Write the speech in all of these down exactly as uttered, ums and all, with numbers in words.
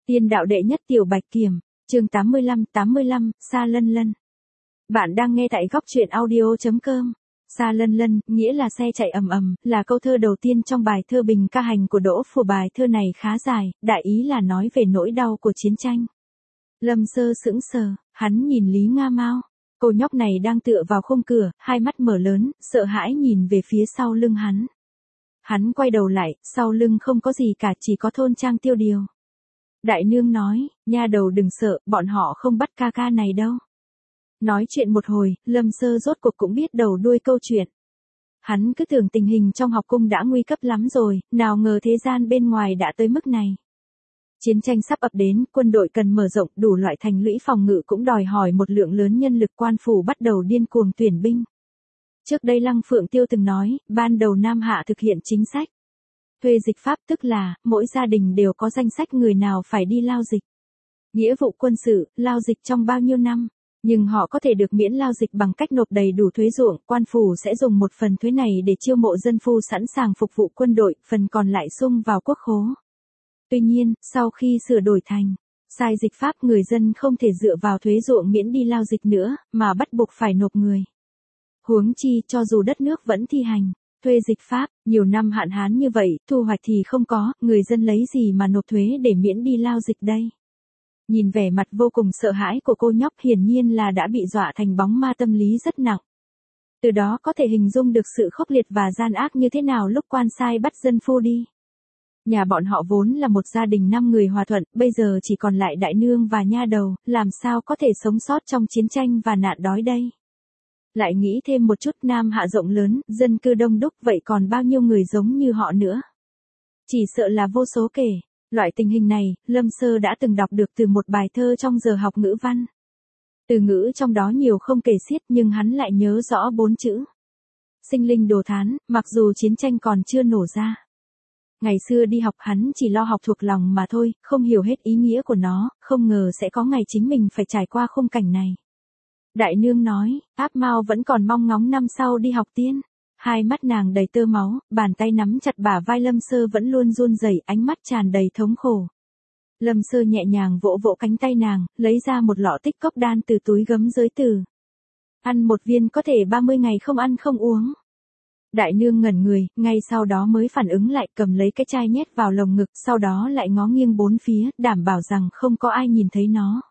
Tiên đạo đệ nhất tiểu bạch kiểm, chương tám mươi lăm, tám mươi lăm, Sa Lân Lân. Bạn đang nghe tại góc truyện audio chấm com. Sa Lân Lân, nghĩa là xe chạy ầm ầm, là câu thơ đầu tiên trong bài thơ bình ca hành của Đỗ Phủ. Bài thơ này khá dài, đại ý là nói về nỗi đau của chiến tranh. Lâm Sơ sững sờ, hắn nhìn Lý Nga Mao. Cô nhóc này đang tựa vào khung cửa, hai mắt mở lớn, sợ hãi nhìn về phía sau lưng hắn. Hắn quay đầu lại, sau lưng không có gì cả, chỉ có thôn trang Tiêu Điều. Đại nương nói, nha đầu đừng sợ, bọn họ không bắt ca ca này đâu. Nói chuyện một hồi, Lâm Sơ rốt cuộc cũng biết đầu đuôi câu chuyện. Hắn cứ tưởng tình hình trong học cung đã nguy cấp lắm rồi, nào ngờ thế gian bên ngoài đã tới mức này. Chiến tranh sắp ập đến, quân đội cần mở rộng, đủ loại thành lũy phòng ngự cũng đòi hỏi một lượng lớn nhân lực. Quan phủ bắt đầu điên cuồng tuyển binh. Trước đây Lăng Phượng Tiêu từng nói, ban đầu Nam Hạ thực hiện chính sách thuê dịch pháp, tức là, mỗi gia đình đều có danh sách người nào phải đi lao dịch. Nghĩa vụ quân sự, lao dịch trong bao nhiêu năm, nhưng họ có thể được miễn lao dịch bằng cách nộp đầy đủ thuế ruộng. Quan phủ sẽ dùng một phần thuế này để chiêu mộ dân phu sẵn sàng phục vụ quân đội, phần còn lại sung vào quốc khố. Tuy nhiên, sau khi sửa đổi thành sai dịch pháp, người dân không thể dựa vào thuế ruộng miễn đi lao dịch nữa, mà bắt buộc phải nộp người. Huống chi, cho dù đất nước vẫn thi hành thuê dịch pháp, nhiều năm hạn hán như vậy, thu hoạch thì không có, người dân lấy gì mà nộp thuế để miễn đi lao dịch đây? Nhìn vẻ mặt vô cùng sợ hãi của cô nhóc, hiển nhiên là đã bị dọa thành bóng ma, tâm lý rất nặng. Từ đó có thể hình dung được sự khốc liệt và gian ác như thế nào lúc quan sai bắt dân phu đi. Nhà bọn họ vốn là một gia đình năm người hòa thuận, bây giờ chỉ còn lại đại nương và nha đầu, làm sao có thể sống sót trong chiến tranh và nạn đói đây? Lại nghĩ thêm một chút, Nam Hạ rộng lớn, dân cư đông đúc, vậy còn bao nhiêu người giống như họ nữa? Chỉ sợ là vô số kể. Loại tình hình này, Lâm Sơ đã từng đọc được từ một bài thơ trong giờ học ngữ văn. Từ ngữ trong đó nhiều không kể xiết, nhưng hắn lại nhớ rõ bốn chữ. Sinh linh đồ thán, mặc dù chiến tranh còn chưa nổ ra. Ngày xưa đi học hắn chỉ lo học thuộc lòng mà thôi, không hiểu hết ý nghĩa của nó, không ngờ sẽ có ngày chính mình phải trải qua khung cảnh này. Đại nương nói, Áp Mao vẫn còn mong ngóng năm sau đi học tiên. Hai mắt nàng đầy tơ máu, bàn tay nắm chặt bả vai Lâm Sơ vẫn luôn run rẩy, ánh mắt tràn đầy thống khổ. Lâm Sơ nhẹ nhàng vỗ vỗ cánh tay nàng, lấy ra một lọ tích cốc đan từ túi gấm giới từ. Ăn một viên có thể ba mươi ngày không ăn không uống. Đại nương ngẩn người, ngay sau đó mới phản ứng lại, cầm lấy cái chai nhét vào lồng ngực, sau đó lại ngó nghiêng bốn phía, đảm bảo rằng không có ai nhìn thấy nó.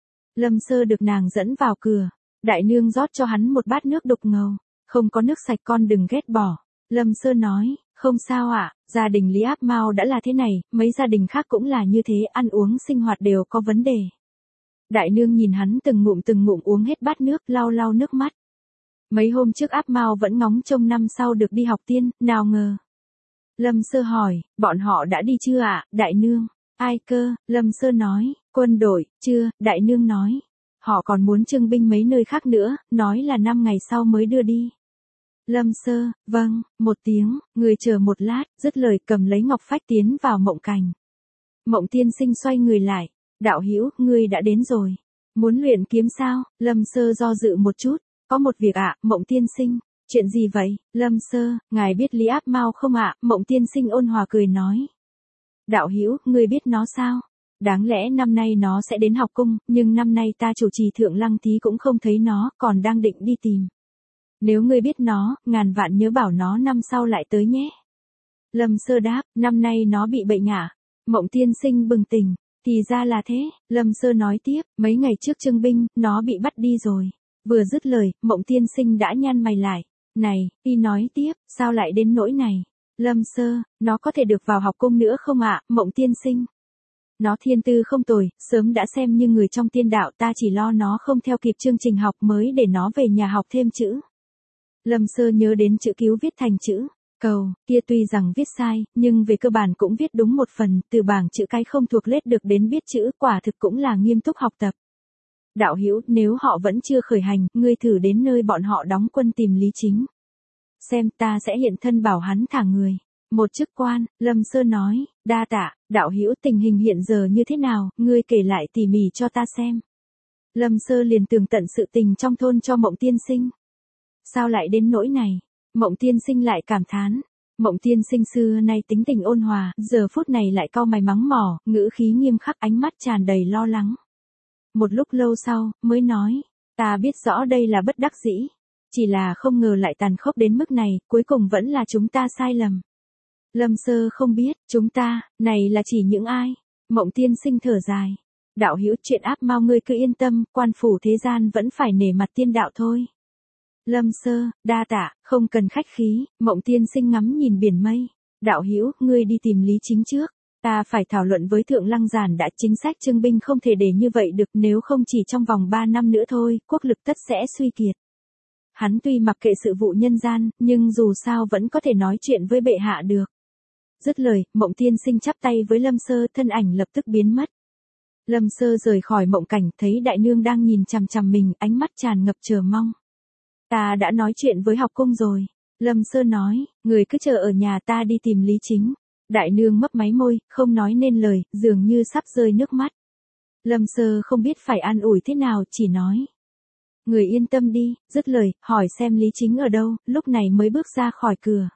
Lâm Sơ được nàng dẫn vào cửa. Đại nương rót cho hắn một bát nước đục ngầu. Không có nước sạch, con đừng ghét bỏ. Lâm Sơ nói, không sao ạ, gia đình Lý Áp Mao đã là thế này, mấy gia đình khác cũng là như thế, ăn uống sinh hoạt đều có vấn đề. Đại nương nhìn hắn từng ngụm từng ngụm uống hết bát nước, lau lau nước mắt. Mấy hôm trước Áp Mao vẫn ngóng trông năm sau được đi học tiên, nào ngờ. Lâm Sơ hỏi, bọn họ đã đi chưa ạ, đại nương? Ai cơ? Lâm Sơ nói, quân đội, chưa, đại nương nói. Họ còn muốn trưng binh mấy nơi khác nữa, nói là năm ngày sau mới đưa đi. Lâm Sơ, vâng, một tiếng, người chờ một lát, dứt lời cầm lấy ngọc phách tiến vào Mộng Cảnh. Mộng tiên sinh xoay người lại, đạo hữu, ngươi đã đến rồi. Muốn luyện kiếm sao? Lâm Sơ do dự một chút, có một việc ạ, Mộng tiên sinh. Chuyện gì vậy? Lâm Sơ, ngài biết Lý Áp Mao không ạ? Mộng tiên sinh ôn hòa cười nói. Đạo hữu, ngươi biết nó sao? Đáng lẽ năm nay nó sẽ đến học cung, nhưng năm nay ta chủ trì Thượng Lăng Thí cũng không thấy nó, còn đang định đi tìm. Nếu ngươi biết nó, ngàn vạn nhớ bảo nó năm sau lại tới nhé. Lâm Sơ đáp, năm nay nó bị bệnh ạ. Mộng tiên sinh bừng tỉnh, thì ra là thế. Lâm Sơ nói tiếp, mấy ngày trước trưng binh, nó bị bắt đi rồi. Vừa dứt lời, Mộng tiên sinh đã nhăn mày lại. Này, y nói tiếp, sao lại đến nỗi này? Lâm Sơ, nó có thể được vào học cung nữa không ạ, Mộng tiên sinh? Nó thiên tư không tồi, sớm đã xem như người trong tiên đạo, ta chỉ lo nó không theo kịp chương trình học mới để nó về nhà học thêm chữ. Lâm Sơ nhớ đến chữ cứu viết thành chữ cầu, kia tuy rằng viết sai, nhưng về cơ bản cũng viết đúng một phần, từ bảng chữ cái không thuộc lết được đến biết chữ, quả thực cũng là nghiêm túc học tập. Đạo hữu, nếu họ vẫn chưa khởi hành, ngươi thử đến nơi bọn họ đóng quân tìm Lý Chính. Xem, ta sẽ hiện thân bảo hắn thả người. Một chức quan, Lâm Sơ nói, đa tạ, đạo hữu, tình hình hiện giờ như thế nào, ngươi kể lại tỉ mỉ cho ta xem. Lâm Sơ liền tường tận sự tình trong thôn cho Mộng tiên sinh. Sao lại đến nỗi này? Mộng tiên sinh lại cảm thán. Mộng tiên sinh xưa nay tính tình ôn hòa, giờ phút này lại cau mày mắng mỏ, ngữ khí nghiêm khắc, ánh mắt tràn đầy lo lắng. Một lúc lâu sau, mới nói, ta biết rõ đây là bất đắc dĩ. Chỉ là không ngờ lại tàn khốc đến mức này, cuối cùng vẫn là chúng ta sai lầm. Lâm Sơ không biết, chúng ta, này là chỉ những ai? Mộng tiên sinh thở dài. Đạo hữu, chuyện áp mau ngươi cứ yên tâm, quan phủ thế gian vẫn phải nể mặt tiên đạo thôi. Lâm Sơ, đa tạ, không cần khách khí. Mộng tiên sinh ngắm nhìn biển mây. Đạo hữu, ngươi đi tìm Lý Chính trước. Ta phải thảo luận với Thượng Lăng Giản đã, chính sách trưng binh không thể để như vậy được, nếu không chỉ trong vòng ba năm nữa thôi, quốc lực tất sẽ suy kiệt. Hắn tuy mặc kệ sự vụ nhân gian, nhưng dù sao vẫn có thể nói chuyện với bệ hạ được. Dứt lời, Mộng tiên sinh chắp tay với Lâm Sơ, thân ảnh lập tức biến mất. Lâm Sơ rời khỏi mộng cảnh, thấy đại nương đang nhìn chằm chằm mình, ánh mắt tràn ngập chờ mong. Ta đã nói chuyện với học cung rồi. Lâm Sơ nói, người cứ chờ ở nhà, ta đi tìm Lý Chính. Đại nương mấp máy môi, không nói nên lời, dường như sắp rơi nước mắt. Lâm Sơ không biết phải an ủi thế nào, chỉ nói. Người yên tâm đi, dứt lời, hỏi xem Lý Chính ở đâu, lúc này mới bước ra khỏi cửa.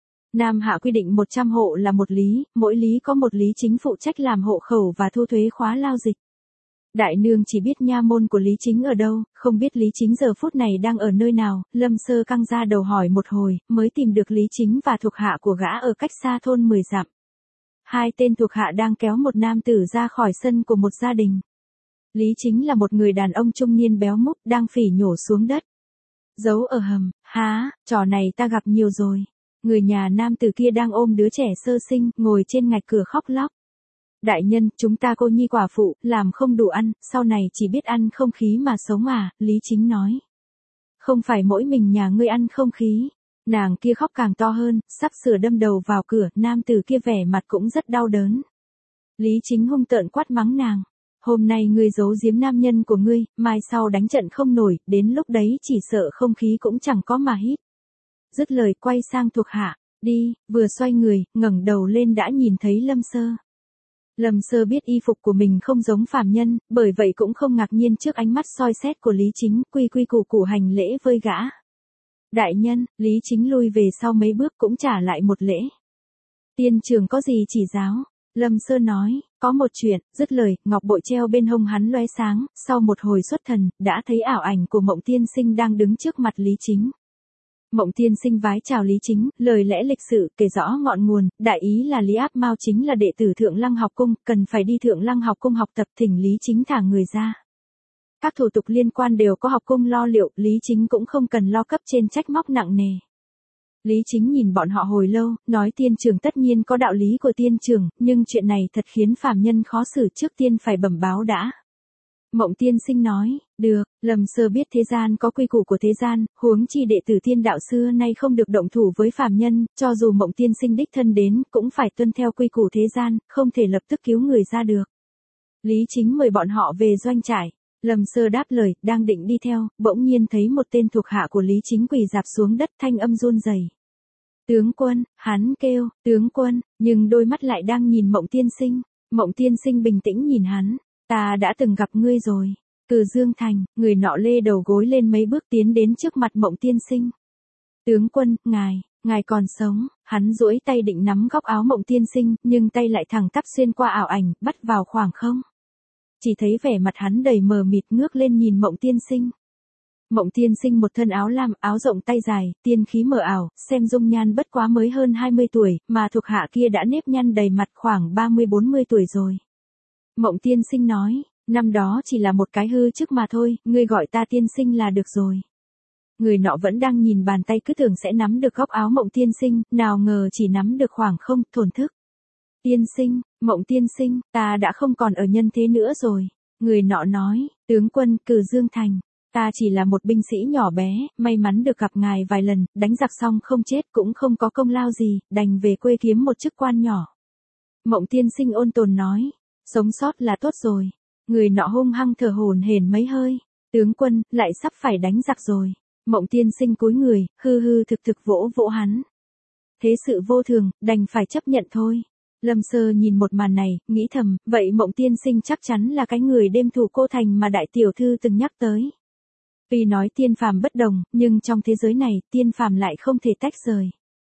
Nam Hạ quy định một trăm hộ là một lý, mỗi lý có một lý chính phụ trách làm hộ khẩu và thu thuế khóa lao dịch. Đại nương chỉ biết nha môn của Lý Chính ở đâu, không biết Lý Chính giờ phút này đang ở nơi nào. Lâm Sơ căng ra đầu hỏi một hồi, mới tìm được Lý Chính và thuộc hạ của gã ở cách xa thôn mười dặm. Hai tên thuộc hạ đang kéo một nam tử ra khỏi sân của một gia đình. Lý Chính là một người đàn ông trung niên béo múp, đang phỉ nhổ xuống đất. Giấu ở hầm, há, trò này ta gặp nhiều rồi. Người nhà nam tử kia đang ôm đứa trẻ sơ sinh, ngồi trên ngạch cửa khóc lóc. Đại nhân, chúng ta cô nhi quả phụ, làm không đủ ăn, sau này chỉ biết ăn không khí mà sống à, Lý Chính nói. Không phải mỗi mình nhà ngươi ăn không khí. Nàng kia khóc càng to hơn, sắp sửa đâm đầu vào cửa, nam tử kia vẻ mặt cũng rất đau đớn. Lý Chính hung tợn quát mắng nàng. Hôm nay ngươi giấu giếm nam nhân của ngươi, mai sau đánh trận không nổi, đến lúc đấy chỉ sợ không khí cũng chẳng có mà hít. Dứt lời quay sang thuộc hạ, đi, vừa xoay người, ngẩng đầu lên đã nhìn thấy Lâm Sơ. Lâm Sơ biết y phục của mình không giống phàm nhân, bởi vậy cũng không ngạc nhiên trước ánh mắt soi xét của Lý Chính, quy quy củ củ hành lễ với gã. Đại nhân, Lý Chính lui về sau mấy bước cũng trả lại một lễ. Tiên trường có gì chỉ giáo? Lâm Sơ nói, có một chuyện, dứt lời, ngọc bội treo bên hông hắn lóe sáng, sau một hồi xuất thần, đã thấy ảo ảnh của Mộng tiên sinh đang đứng trước mặt Lý Chính. Mộng tiên sinh vái chào Lý Chính, lời lẽ lịch sự, kể rõ ngọn nguồn, đại ý là Lý Áp Mao chính là đệ tử Thượng Lăng học cung, cần phải đi Thượng Lăng học cung học tập, thỉnh Lý Chính thả người ra. Các thủ tục liên quan đều có học cung lo liệu, Lý Chính cũng không cần lo cấp trên trách móc nặng nề. Lý Chính nhìn bọn họ hồi lâu, nói tiên trường tất nhiên có đạo lý của tiên trường, nhưng chuyện này thật khiến phàm nhân khó xử, trước tiên phải bẩm báo đã. Mộng tiên sinh nói, được, Lâm Sơ biết thế gian có quy củ của thế gian, huống chi đệ tử tiên đạo xưa nay không được động thủ với phàm nhân, cho dù Mộng tiên sinh đích thân đến, cũng phải tuân theo quy củ thế gian, không thể lập tức cứu người ra được. Lý Chính mời bọn họ về doanh trại. Lâm Sơ đáp lời, đang định đi theo, bỗng nhiên thấy một tên thuộc hạ của Lý Chính quỳ rạp xuống đất, thanh âm run rẩy. Tướng quân, hắn kêu, tướng quân, nhưng đôi mắt lại đang nhìn Mộng tiên sinh. Mộng tiên sinh bình tĩnh nhìn hắn. Ta đã từng gặp ngươi rồi. Cừ Dương Thành, người nọ lê đầu gối lên mấy bước tiến đến trước mặt Mộng tiên sinh. Tướng quân, ngài, ngài còn sống. Hắn duỗi tay định nắm góc áo Mộng tiên sinh, nhưng tay lại thẳng tắp xuyên qua ảo ảnh, bắt vào khoảng không. Chỉ thấy vẻ mặt hắn đầy mờ mịt, ngước lên nhìn Mộng tiên sinh. Mộng tiên sinh một thân áo lam, áo rộng tay dài, tiên khí mờ ảo, xem dung nhan bất quá mới hơn hai mươi tuổi, mà thuộc hạ kia đã nếp nhăn đầy mặt khoảng ba mươi bốn mươi tuổi rồi. Mộng tiên sinh nói, năm đó chỉ là một cái hư chức mà thôi, ngươi gọi ta tiên sinh là được rồi. Người nọ vẫn đang nhìn bàn tay, cứ tưởng sẽ nắm được góc áo Mộng tiên sinh, nào ngờ chỉ nắm được khoảng không, thổn thức. Tiên sinh, Mộng tiên sinh, ta đã không còn ở nhân thế nữa rồi. Người nọ nói, tướng quân, Cừ Dương Thành, ta chỉ là một binh sĩ nhỏ bé, may mắn được gặp ngài vài lần, đánh giặc xong không chết cũng không có công lao gì, đành về quê kiếm một chức quan nhỏ. Mộng tiên sinh ôn tồn nói, sống sót là tốt rồi. Người nọ hung hăng thở hổn hển mấy hơi. Tướng quân, lại sắp phải đánh giặc rồi. Mộng tiên sinh cúi người, hư hư thực thực vỗ vỗ hắn. Thế sự vô thường, đành phải chấp nhận thôi. Lâm Sơ nhìn một màn này, nghĩ thầm, vậy Mộng tiên sinh chắc chắn là cái người đêm thủ cô thành mà đại tiểu thư từng nhắc tới. Vì nói tiên phàm bất đồng, nhưng trong thế giới này, tiên phàm lại không thể tách rời.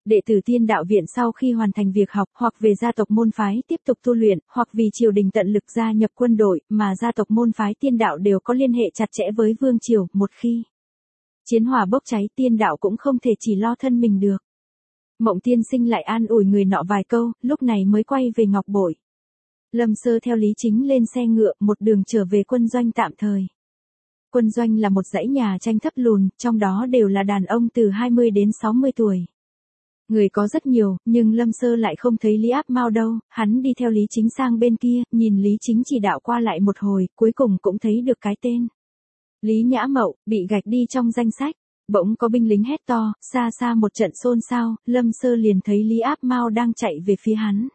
Đệ tử Tiên Đạo Viện sau khi hoàn thành việc học hoặc về gia tộc môn phái tiếp tục tu luyện, hoặc vì triều đình tận lực gia nhập quân đội, mà gia tộc môn phái Tiên Đạo đều có liên hệ chặt chẽ với vương triều, một khi chiến hỏa bốc cháy, Tiên Đạo cũng không thể chỉ lo thân mình được. Mộng Tiên Sinh lại an ủi người nọ vài câu, lúc này mới quay về Ngọc Bội. Lâm Sơ theo Lý Chính lên xe ngựa, một đường trở về quân doanh tạm thời. Quân doanh là một dãy nhà tranh thấp lùn, trong đó đều là đàn ông từ hai mươi đến sáu mươi tuổi. Người có rất nhiều, nhưng Lâm Sơ lại không thấy Lý Áp Mao đâu, hắn đi theo Lý Chính sang bên kia, nhìn Lý Chính chỉ đạo qua lại một hồi, cuối cùng cũng thấy được cái tên. Lý Nhã Mậu, bị gạch đi trong danh sách. Bỗng có binh lính hét to, xa xa một trận xôn xao, Lâm Sơ liền thấy Lý Áp Mao đang chạy về phía hắn.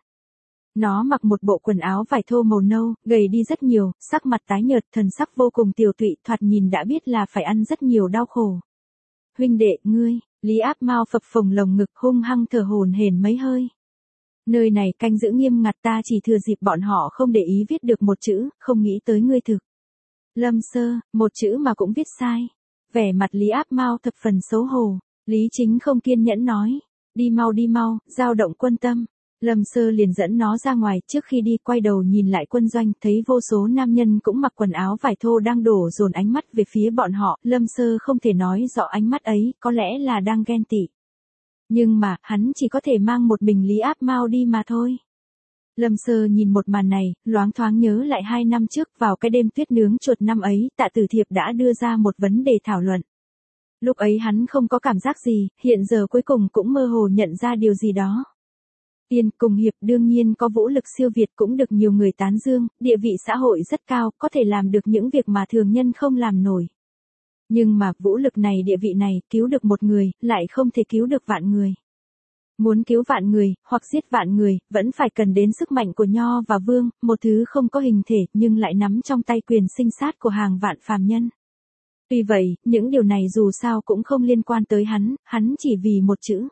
Nó mặc một bộ quần áo vải thô màu nâu, gầy đi rất nhiều, sắc mặt tái nhợt, thần sắc vô cùng tiều tụy, thoạt nhìn đã biết là phải ăn rất nhiều đau khổ. Huynh đệ, ngươi, Lý Áp Mao phập phồng lồng ngực hung hăng thở hổn hển mấy hơi. Nơi này canh giữ nghiêm ngặt, ta chỉ thừa dịp bọn họ không để ý viết được một chữ, không nghĩ tới ngươi thực. Lâm Sơ, một chữ mà cũng viết sai. Vẻ mặt Lý Áp Mao thập phần xấu hổ. Lý Chính không kiên nhẫn nói, đi mau đi mau, dao động quân tâm. Lâm Sơ liền dẫn nó ra ngoài, trước khi đi quay đầu nhìn lại quân doanh, thấy vô số nam nhân cũng mặc quần áo vải thô đang đổ dồn ánh mắt về phía bọn họ, Lâm Sơ không thể nói rõ ánh mắt ấy, có lẽ là đang ghen tị. Nhưng mà, hắn chỉ có thể mang một mình Lý Áp Mao đi mà thôi. Lâm Sơ nhìn một màn này, loáng thoáng nhớ lại hai năm trước, vào cái đêm tuyết nướng chuột năm ấy, Tạ Tử Thiệp đã đưa ra một vấn đề thảo luận. Lúc ấy hắn không có cảm giác gì, hiện giờ cuối cùng cũng mơ hồ nhận ra điều gì đó. Tiên cùng hiệp đương nhiên có vũ lực siêu việt, cũng được nhiều người tán dương, địa vị xã hội rất cao, có thể làm được những việc mà thường nhân không làm nổi. Nhưng mà vũ lực này, địa vị này, cứu được một người, lại không thể cứu được vạn người. Muốn cứu vạn người, hoặc giết vạn người, vẫn phải cần đến sức mạnh của Nho và Vương, một thứ không có hình thể nhưng lại nắm trong tay quyền sinh sát của hàng vạn phàm nhân. Tuy vậy, những điều này dù sao cũng không liên quan tới hắn, hắn chỉ vì một chữ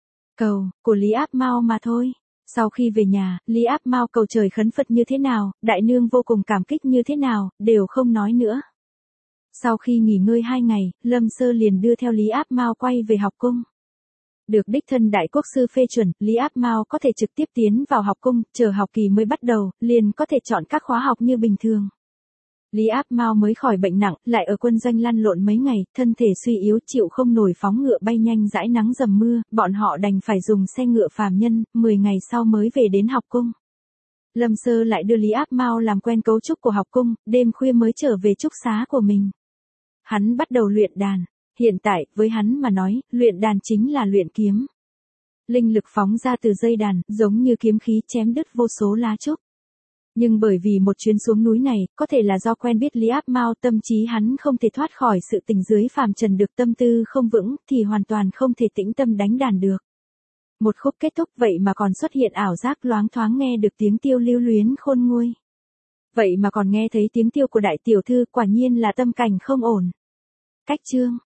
cầu của Lý Áp Mao mà thôi. Sau khi về nhà, Lý Áp Mao cầu trời khấn Phật như thế nào, đại nương vô cùng cảm kích như thế nào, đều không nói nữa. Sau khi nghỉ ngơi hai ngày, Lâm Sơ liền đưa theo Lý Áp Mao quay về học cung. Được đích thân đại quốc sư phê chuẩn, Lý Áp Mao có thể trực tiếp tiến vào học cung, chờ học kỳ mới bắt đầu, liền có thể chọn các khóa học như bình thường. Lý Áp Mao mới khỏi bệnh nặng, lại ở quân doanh lăn lộn mấy ngày, thân thể suy yếu chịu không nổi phóng ngựa bay nhanh dãi nắng dầm mưa, bọn họ đành phải dùng xe ngựa phàm nhân, mười ngày sau mới về đến học cung. Lâm Sơ lại đưa Lý Áp Mao làm quen cấu trúc của học cung, đêm khuya mới trở về trúc xá của mình. Hắn bắt đầu luyện đàn. Hiện tại, với hắn mà nói, luyện đàn chính là luyện kiếm. Linh lực phóng ra từ dây đàn, giống như kiếm khí chém đứt vô số lá trúc. Nhưng bởi vì một chuyến xuống núi này, có thể là do quen biết Lý Áp Mao, tâm trí hắn không thể thoát khỏi sự tình dưới phàm trần được, tâm tư không vững, thì hoàn toàn không thể tĩnh tâm đánh đàn được. Một khúc kết thúc vậy mà còn xuất hiện ảo giác, loáng thoáng nghe được tiếng tiêu lưu luyến khôn nguôi. Vậy mà còn nghe thấy tiếng tiêu của đại tiểu thư, quả nhiên là tâm cảnh không ổn. Cách chương